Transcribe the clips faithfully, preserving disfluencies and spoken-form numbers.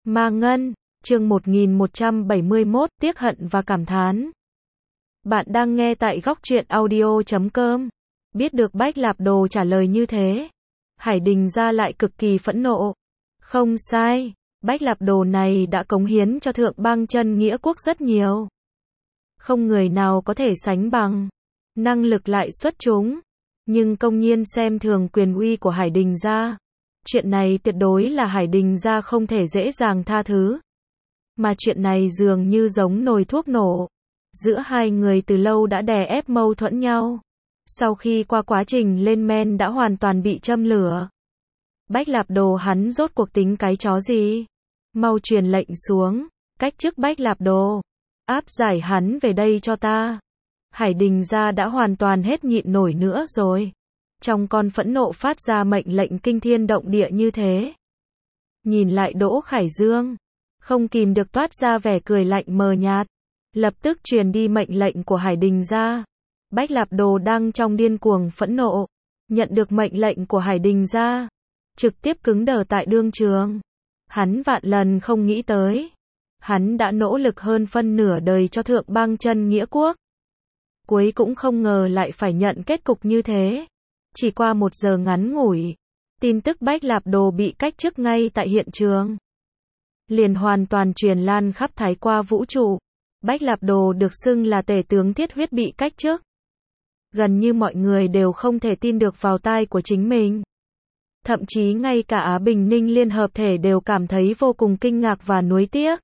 Ma Ngân, chương một nghìn một trăm bảy mươi mốt, tiếc hận và cảm thán. Bạn đang nghe tại góc truyện audio chấm com. Biết được Bách Lạp Đồ trả lời như thế, Hải Đình Gia lại cực kỳ phẫn nộ. Không sai, Bách Lạp Đồ này đã cống hiến cho Thượng Bang Chân Nghĩa Quốc rất nhiều. Không người nào có thể sánh bằng. Năng lực lại xuất chúng, nhưng công nhiên xem thường quyền uy của Hải Đình Gia. Chuyện này tuyệt đối là Hải Đình Gia không thể dễ dàng tha thứ. Mà chuyện này dường như giống nồi thuốc nổ. Giữa hai người từ lâu đã đè ép mâu thuẫn nhau. Sau khi qua quá trình lên men đã hoàn toàn bị châm lửa. Bách Lạp Đồ hắn rốt cuộc tính cái chó gì? Mau truyền lệnh xuống, cách chức Bách Lạp Đồ. Áp giải hắn về đây cho ta. Hải Đình Gia đã hoàn toàn hết nhịn nổi nữa rồi. Trong con phẫn nộ phát ra mệnh lệnh kinh thiên động địa như thế. Nhìn lại Đỗ Khải Dương, không kìm được toát ra vẻ cười lạnh mờ nhạt. Lập tức truyền đi mệnh lệnh của Hải Đình Gia. Bách Lạp Đồ đang trong điên cuồng phẫn nộ, nhận được mệnh lệnh của Hải Đình Gia, trực tiếp cứng đờ tại đương trường. Hắn vạn lần không nghĩ tới. Hắn đã nỗ lực hơn phân nửa đời cho Thượng Bang Chân Nghĩa Quốc. Cuối cũng không ngờ lại phải nhận kết cục như thế. Chỉ qua một giờ ngắn ngủi, tin tức Bách Lạp Đồ bị cách chức ngay tại hiện trường liền hoàn toàn truyền lan khắp thái qua vũ trụ. Bách Lạp Đồ được xưng là tể tướng thiết huyết bị cách chức. Gần như mọi người đều không thể tin được vào tai của chính mình. Thậm chí ngay cả Á Bình Ninh Liên Hợp Thể đều cảm thấy vô cùng kinh ngạc và nuối tiếc.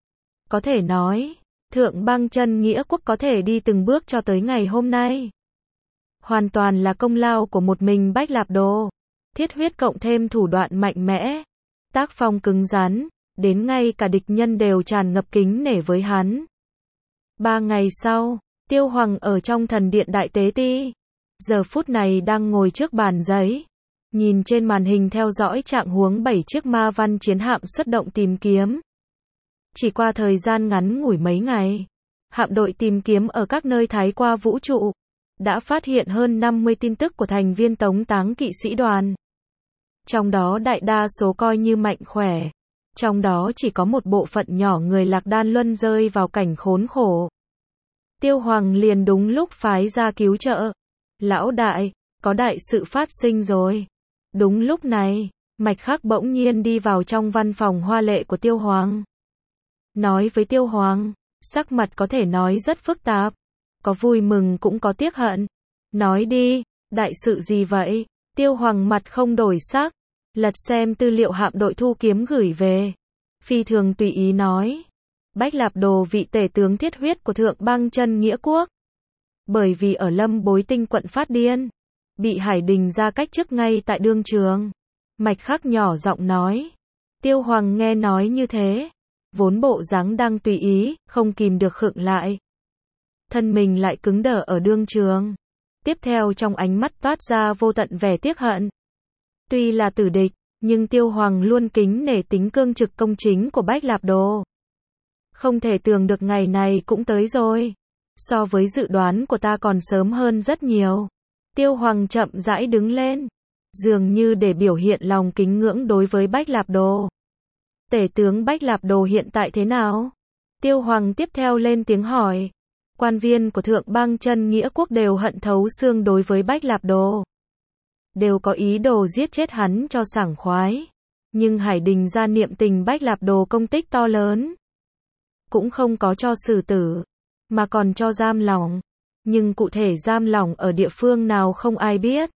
Có thể nói, Thượng Bang Chân Nghĩa Quốc có thể đi từng bước cho tới ngày hôm nay, hoàn toàn là công lao của một mình Bách Lạp Đồ. Thiết huyết cộng thêm thủ đoạn mạnh mẽ, tác phong cứng rắn, đến ngay cả địch nhân đều tràn ngập kính nể với hắn. Ba ngày sau, Tiêu Hoàng ở trong thần điện Đại Tế Ti, giờ phút này đang ngồi trước bàn giấy, nhìn trên màn hình theo dõi trạng huống bảy chiếc ma văn chiến hạm xuất động tìm kiếm. Chỉ qua thời gian ngắn ngủi mấy ngày, hạm đội tìm kiếm ở các nơi thái qua vũ trụ đã phát hiện hơn năm mươi tin tức của thành viên tống táng kỵ sĩ đoàn. Trong đó đại đa số coi như mạnh khỏe, trong đó chỉ có một bộ phận nhỏ người Lạc Đan Luân rơi vào cảnh khốn khổ. Tiêu Hoàng liền đúng lúc phái ra cứu trợ. Lão đại, có đại sự phát sinh rồi. Đúng lúc này, Mạch Khắc bỗng nhiên đi vào trong văn phòng hoa lệ của Tiêu Hoàng. Nói với Tiêu Hoàng, sắc mặt có thể nói rất phức tạp. Có vui mừng cũng có tiếc hận. Nói đi, đại sự gì vậy? Tiêu Hoàng mặt không đổi sắc, lật xem tư liệu hạm đội thu kiếm gửi về. Phi thường tùy ý nói. Bách Lạp Đồ vị tể tướng thiết huyết của Thượng Bang Chân Nghĩa Quốc. Bởi vì ở Lâm Bối Tinh quận phát điên, bị Hải Đình Gia cách chức ngay tại đương trường. Mạch Khắc nhỏ giọng nói. Tiêu Hoàng nghe nói như thế, vốn bộ dáng đang tùy ý, không kìm được khựng lại. Thân mình lại cứng đờ ở đương trường. Tiếp theo trong ánh mắt toát ra vô tận vẻ tiếc hận. Tuy là tử địch, nhưng Tiêu Hoàng luôn kính nể tính cương trực công chính của Bách Lạp Đồ. Không thể tưởng được ngày này cũng tới rồi. So với dự đoán của ta còn sớm hơn rất nhiều. Tiêu Hoàng chậm rãi đứng lên, dường như để biểu hiện lòng kính ngưỡng đối với Bách Lạp Đồ. Tể tướng Bách Lạp Đồ hiện tại thế nào? Tiêu Hoàng tiếp theo lên tiếng hỏi. Quan viên của Thượng Bang Chân Nghĩa Quốc đều hận thấu xương đối với Bách Lạp Đồ. Đều có ý đồ giết chết hắn cho sảng khoái. Nhưng Hải Đình Gia niệm tình Bách Lạp Đồ công tích to lớn, cũng không có cho xử tử, mà còn cho giam lỏng. Nhưng cụ thể giam lỏng ở địa phương nào không ai biết.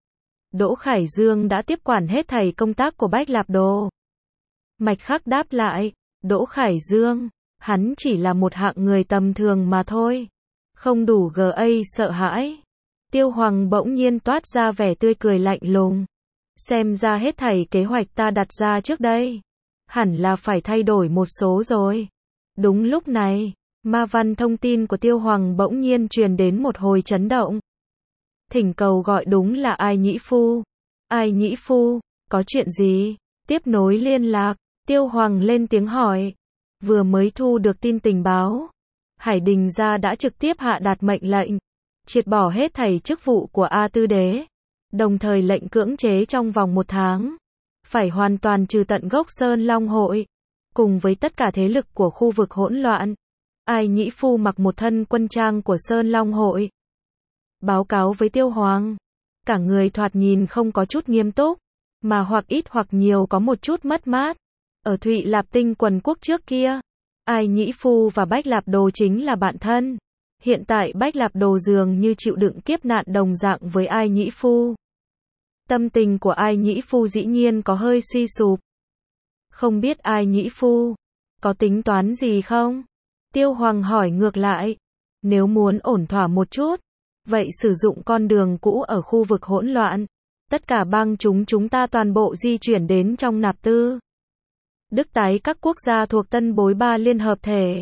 Đỗ Khải Dương đã tiếp quản hết thảy công tác của Bách Lạp Đồ. Mạch Khắc đáp lại. Đỗ Khải Dương, hắn chỉ là một hạng người tầm thường mà thôi, không đủ ga sợ hãi. Tiêu Hoàng bỗng nhiên toát ra vẻ tươi cười lạnh lùng. Xem ra hết thảy kế hoạch ta đặt ra trước đây, hẳn là phải thay đổi một số rồi. Đúng lúc này, ma văn thông tin của Tiêu Hoàng bỗng nhiên truyền đến một hồi chấn động. Thỉnh cầu gọi đúng là Ai Nhĩ Phu. Ai Nhĩ Phu, có chuyện gì? Tiếp nối liên lạc, Tiêu Hoàng lên tiếng hỏi. Vừa mới thu được tin tình báo, Hải Đình Gia đã trực tiếp hạ đạt mệnh lệnh, triệt bỏ hết thảy chức vụ của A Tư Đế, đồng thời lệnh cưỡng chế trong vòng một tháng, phải hoàn toàn trừ tận gốc Sơn Long Hội. cùng với tất cả thế lực của khu vực hỗn loạn. Ai Nhĩ Phu mặc một thân quân trang của Sơn Long hội. Báo cáo với Tiêu Hoàng. Cả người thoạt nhìn không có chút nghiêm túc, mà hoặc ít hoặc nhiều có một chút mất mát. Ở Thụy Lạp Tinh quần quốc trước kia, Ai Nhĩ Phu và Bách Lạp Đồ chính là bạn thân. Hiện tại Bách Lạp Đồ dường như chịu đựng kiếp nạn đồng dạng với Ai Nhĩ Phu. Tâm tình của Ai Nhĩ Phu dĩ nhiên có hơi suy sụp. Không biết Ai Nhĩ Phu có tính toán gì không? Tiêu Hoàng hỏi ngược lại. Nếu muốn ổn thỏa một chút, vậy sử dụng con đường cũ ở khu vực hỗn loạn. Tất cả bang chúng chúng ta toàn bộ di chuyển đến trong nạp tư. Đức tái các quốc gia thuộc Tân Bối Ba Liên Hợp Thể.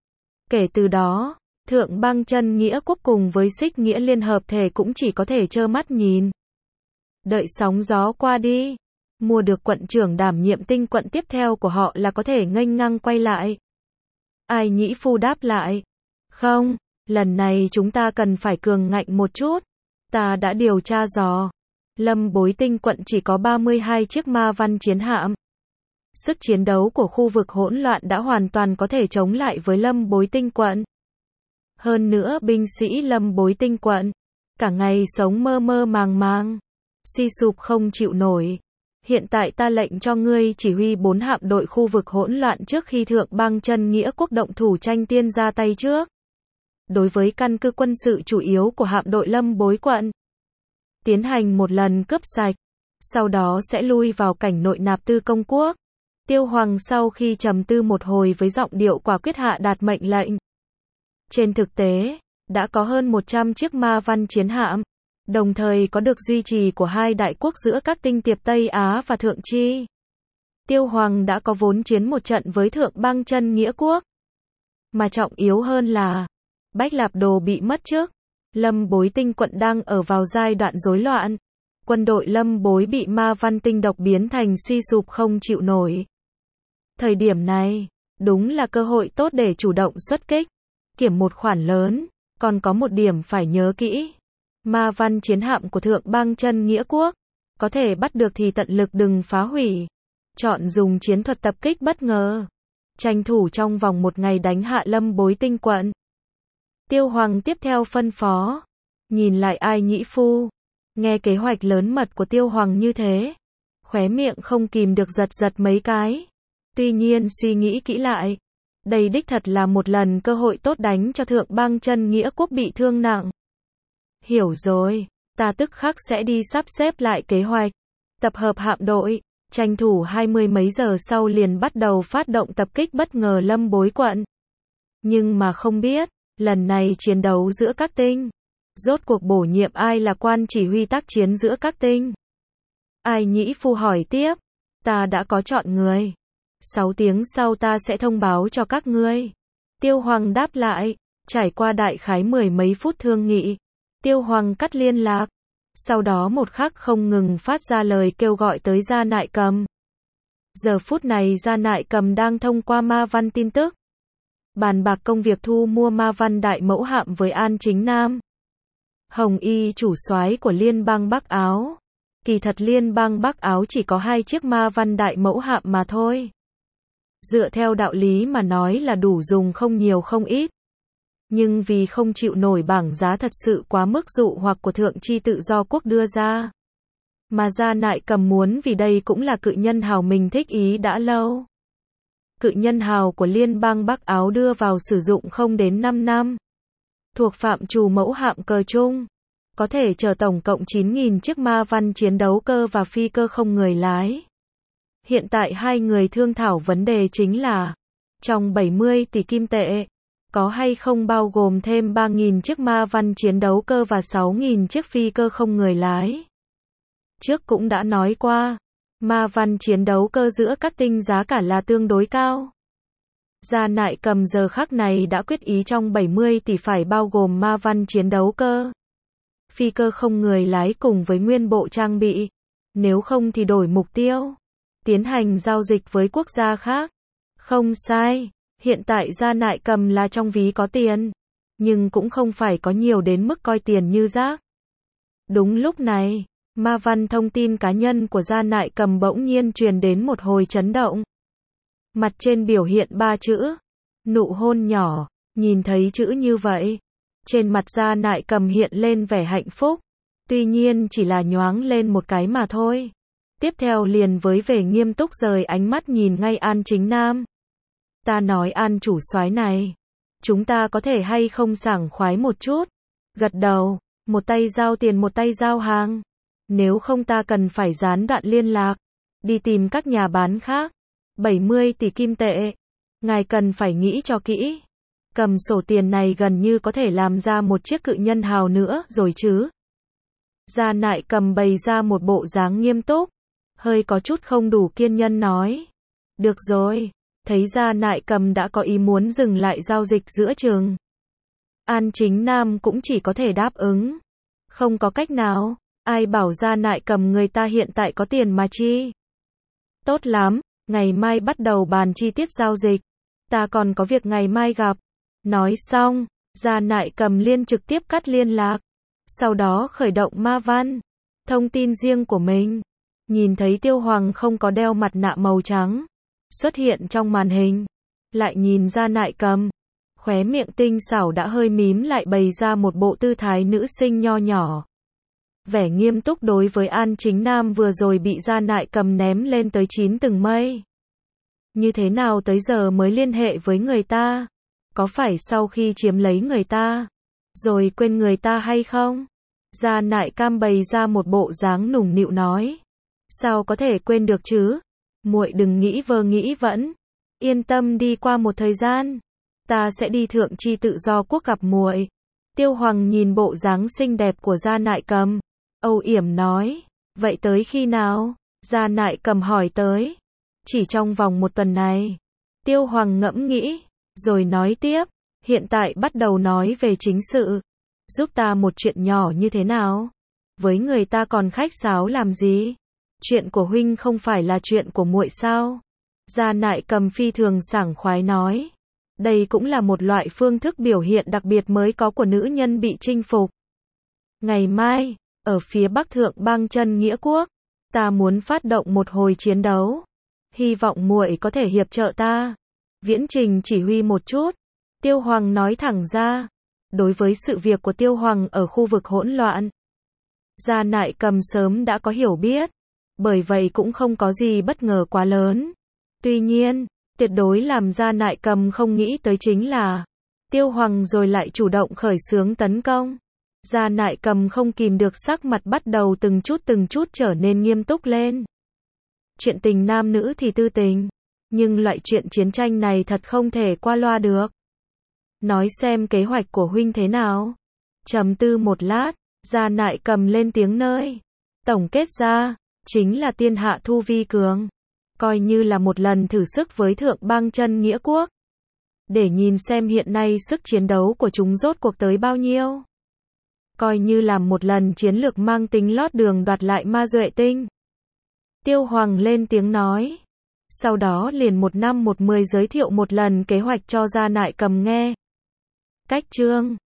Kể từ đó, Thượng Bang Chân Nghĩa Quốc cùng với Xích Nghĩa Liên Hợp Thể cũng chỉ có thể trơ mắt nhìn. Đợi sóng gió qua đi, mua được quận trưởng đảm nhiệm tinh quận tiếp theo của họ là có thể nghênh ngang quay lại. Ai Nhĩ Phu đáp lại. Không, lần này chúng ta cần phải cường ngạnh một chút. Ta đã điều tra dò. Lâm Bối Tinh quận chỉ có ba mươi hai chiếc ma văn chiến hạm. Sức chiến đấu của khu vực hỗn loạn đã hoàn toàn có thể chống lại với Lâm Bối Tinh quận. Hơn nữa binh sĩ Lâm Bối Tinh quận, cả ngày sống mơ mơ màng màng, suy sụp không chịu nổi. Hiện tại ta lệnh cho ngươi chỉ huy bốn hạm đội khu vực hỗn loạn trước khi Thượng Bang Chân Nghĩa Quốc động thủ tranh tiên ra tay trước. Đối với căn cứ quân sự chủ yếu của hạm đội Lâm Bối quận, tiến hành một lần cướp sạch, sau đó sẽ lui vào cảnh nội nạp tư công quốc. Tiêu Hoàng sau khi trầm tư một hồi với giọng điệu quả quyết hạ đạt mệnh lệnh. Trên thực tế, đã có hơn một trăm chiếc ma văn chiến hạm, đồng thời có được duy trì của hai đại quốc giữa các tinh tiệp Tây Á và Thượng Chi. Tiêu Hoàng đã có vốn chiến một trận với Thượng Bang Chân Nghĩa Quốc. Mà trọng yếu hơn là, Bách Lạp Đồ bị mất trước. Lâm Bối Tinh quận đang ở vào giai đoạn rối loạn. Quân đội Lâm Bối bị ma văn tinh độc biến thành suy sụp không chịu nổi. Thời điểm này, đúng là cơ hội tốt để chủ động xuất kích, kiểm một khoản lớn. Còn có một điểm phải nhớ kỹ. Ma văn chiến hạm của Thượng Bang Chân Nghĩa Quốc, có thể bắt được thì tận lực đừng phá hủy. Chọn dùng chiến thuật tập kích bất ngờ. Tranh thủ trong vòng một ngày đánh hạ Lâm Bối Tinh quận. Tiêu Hoàng tiếp theo phân phó. Nhìn lại Ai Nhĩ Phu. Nghe kế hoạch lớn mật của Tiêu Hoàng như thế, khóe miệng không kìm được giật giật mấy cái. Tuy nhiên suy nghĩ kỹ lại, đây đích thật là một lần cơ hội tốt đánh cho Thượng Bang Chân Nghĩa Quốc bị thương nặng. Hiểu rồi, ta tức khắc sẽ đi sắp xếp lại kế hoạch, tập hợp hạm đội, tranh thủ hai mươi mấy giờ sau liền bắt đầu phát động tập kích bất ngờ Lâm Bối quận. Nhưng mà không biết, lần này chiến đấu giữa các tinh, rốt cuộc bổ nhiệm ai là quan chỉ huy tác chiến giữa các tinh? Ai Nhĩ Phu hỏi tiếp. Ta đã có chọn người. Sáu tiếng sau ta sẽ thông báo cho các ngươi. Tiêu Hoàng đáp lại. Trải qua đại khái mười mấy phút thương nghị, Tiêu Hoàng cắt liên lạc. Sau đó một khắc không ngừng phát ra lời kêu gọi tới Gia Nại Cầm. Giờ phút này Gia Nại Cầm đang thông qua ma văn tin tức, bàn bạc công việc thu mua ma văn đại mẫu hạm với An Chính Nam, Hồng Y chủ soái của Liên bang Bắc Áo. Kỳ thật Liên bang Bắc Áo chỉ có hai chiếc ma văn đại mẫu hạm mà thôi. Dựa theo đạo lý mà nói là đủ dùng không nhiều không ít. Nhưng vì không chịu nổi bảng giá thật sự quá mức dụ hoặc của Thượng Chi Tự Do Quốc đưa ra, mà Gia Nại Cầm muốn vì đây cũng là cự nhân hào mình thích ý đã lâu. Cự nhân hào của Liên bang Bắc Áo đưa vào sử dụng không đến năm năm. Thuộc phạm trù mẫu hạm cờ chung, có thể chở tổng cộng chín nghìn chiếc ma văn chiến đấu cơ và phi cơ không người lái. Hiện tại hai người thương thảo vấn đề chính là, trong bảy mươi tỷ kim tệ, có hay không bao gồm thêm ba nghìn chiếc ma văn chiến đấu cơ và sáu nghìn chiếc phi cơ không người lái. Trước cũng đã nói qua, ma văn chiến đấu cơ giữa các tinh giá cả là tương đối cao. Gia Nại Cầm giờ khắc này đã quyết ý trong bảy mươi tỷ phải bao gồm ma văn chiến đấu cơ, phi cơ không người lái cùng với nguyên bộ trang bị. Nếu không thì đổi mục tiêu, tiến hành giao dịch với quốc gia khác. Không sai, hiện tại Gia Nại Cầm là trong ví có tiền, nhưng cũng không phải có nhiều đến mức coi tiền như rác. Đúng lúc này, ma văn thông tin cá nhân của Gia Nại Cầm bỗng nhiên truyền đến một hồi chấn động. mặt trên biểu hiện ba chữ, nụ hôn nhỏ, nhìn thấy chữ như vậy, trên mặt Gia Nại Cầm hiện lên vẻ hạnh phúc, tuy nhiên chỉ là nhoáng lên một cái mà thôi. Tiếp theo liền với vẻ nghiêm túc rời ánh mắt nhìn ngay An Chính Nam. Ta nói An chủ soái này, chúng ta có thể hay không sảng khoái một chút? Gật đầu, một tay giao tiền một tay giao hàng. Nếu không ta cần phải gián đoạn liên lạc, đi tìm các nhà bán khác. bảy mươi tỷ kim tệ. Ngài cần phải nghĩ cho kỹ. Cầm sổ tiền này gần như có thể làm ra một chiếc cự nhân hào nữa rồi chứ. Gia Nại Cầm bày ra một bộ dáng nghiêm túc, hơi có chút không đủ kiên nhẫn nói. Được rồi, thấy Gia Nại Cầm đã có ý muốn dừng lại giao dịch giữa chừng. An Chính Nam cũng chỉ có thể đáp ứng. Không có cách nào, ai bảo Gia Nại Cầm người ta hiện tại có tiền mà chi. Tốt lắm, ngày mai bắt đầu bàn chi tiết giao dịch. Ta còn có việc ngày mai gặp. Nói xong, Gia Nại Cầm liên trực tiếp cắt liên lạc. Sau đó khởi động ma văn, thông tin riêng của mình. Nhìn thấy Tiêu Hoàng không có đeo mặt nạ màu trắng xuất hiện trong màn hình. Lại nhìn Gia Nại Cầm, khóe miệng tinh xảo đã hơi mím lại bày ra một bộ tư thái nữ sinh nho nhỏ. Vẻ nghiêm túc đối với An Chính Nam vừa rồi bị Gia Nại Cầm ném lên tới chín tầng mây. Như thế nào tới giờ mới liên hệ với người ta? Có phải sau khi chiếm lấy người ta, rồi quên người ta hay không? Gia Nại Cam bày ra một bộ dáng nũng nịu nói. Sao có thể quên được chứ? Muội đừng nghĩ vơ nghĩ vẫn. Yên tâm đi, qua một thời gian, ta sẽ đi Thượng Chi Tự Do Quốc gặp muội. Tiêu Hoàng nhìn bộ dáng xinh đẹp của Gia Nại Cầm, âu yểm nói. Vậy tới khi nào? Gia Nại Cầm hỏi tới. Chỉ trong vòng một tuần này. Tiêu Hoàng ngẫm nghĩ, rồi nói tiếp. Hiện tại bắt đầu nói về chính sự. Giúp ta một chuyện nhỏ như thế nào? Với người ta còn khách sáo làm gì? Chuyện của huynh không phải là chuyện của muội sao? Gia Nại Cầm phi thường sảng khoái nói. Đây cũng là một loại phương thức biểu hiện đặc biệt mới có của nữ nhân bị chinh phục. Ngày mai, ở phía bắc thượng bang chân nghĩa quốc, ta muốn phát động một hồi chiến đấu. Hy vọng muội có thể hiệp trợ ta. Viễn Trình chỉ huy một chút. Tiêu Hoàng nói thẳng ra. Đối với sự việc của Tiêu Hoàng ở khu vực hỗn loạn, Gia Nại Cầm sớm đã có hiểu biết. Bởi vậy cũng không có gì bất ngờ quá lớn. Tuy nhiên, tuyệt đối làm Gia Nại Cầm không nghĩ tới chính là Tiêu Hoàng rồi lại chủ động khởi xướng tấn công. Gia Nại Cầm không kìm được sắc mặt bắt đầu từng chút từng chút trở nên nghiêm túc lên. Chuyện tình nam nữ thì tư tình, nhưng loại chuyện chiến tranh này thật không thể qua loa được. Nói xem kế hoạch của huynh thế nào? Trầm tư một lát, Gia Nại Cầm lên tiếng nơi. Tổng kết ra, chính là tiên hạ thu vi cường. Coi như là một lần thử sức với thượng bang chân nghĩa quốc. Để nhìn xem hiện nay sức chiến đấu của chúng rốt cuộc tới bao nhiêu. Coi như làm một lần chiến lược mang tính lót đường đoạt lại ma duệ tinh. Tiêu Hoàng lên tiếng nói. Sau đó liền một năm một mười giới thiệu một lần kế hoạch cho Gia Nại Cầm nghe. Cách chương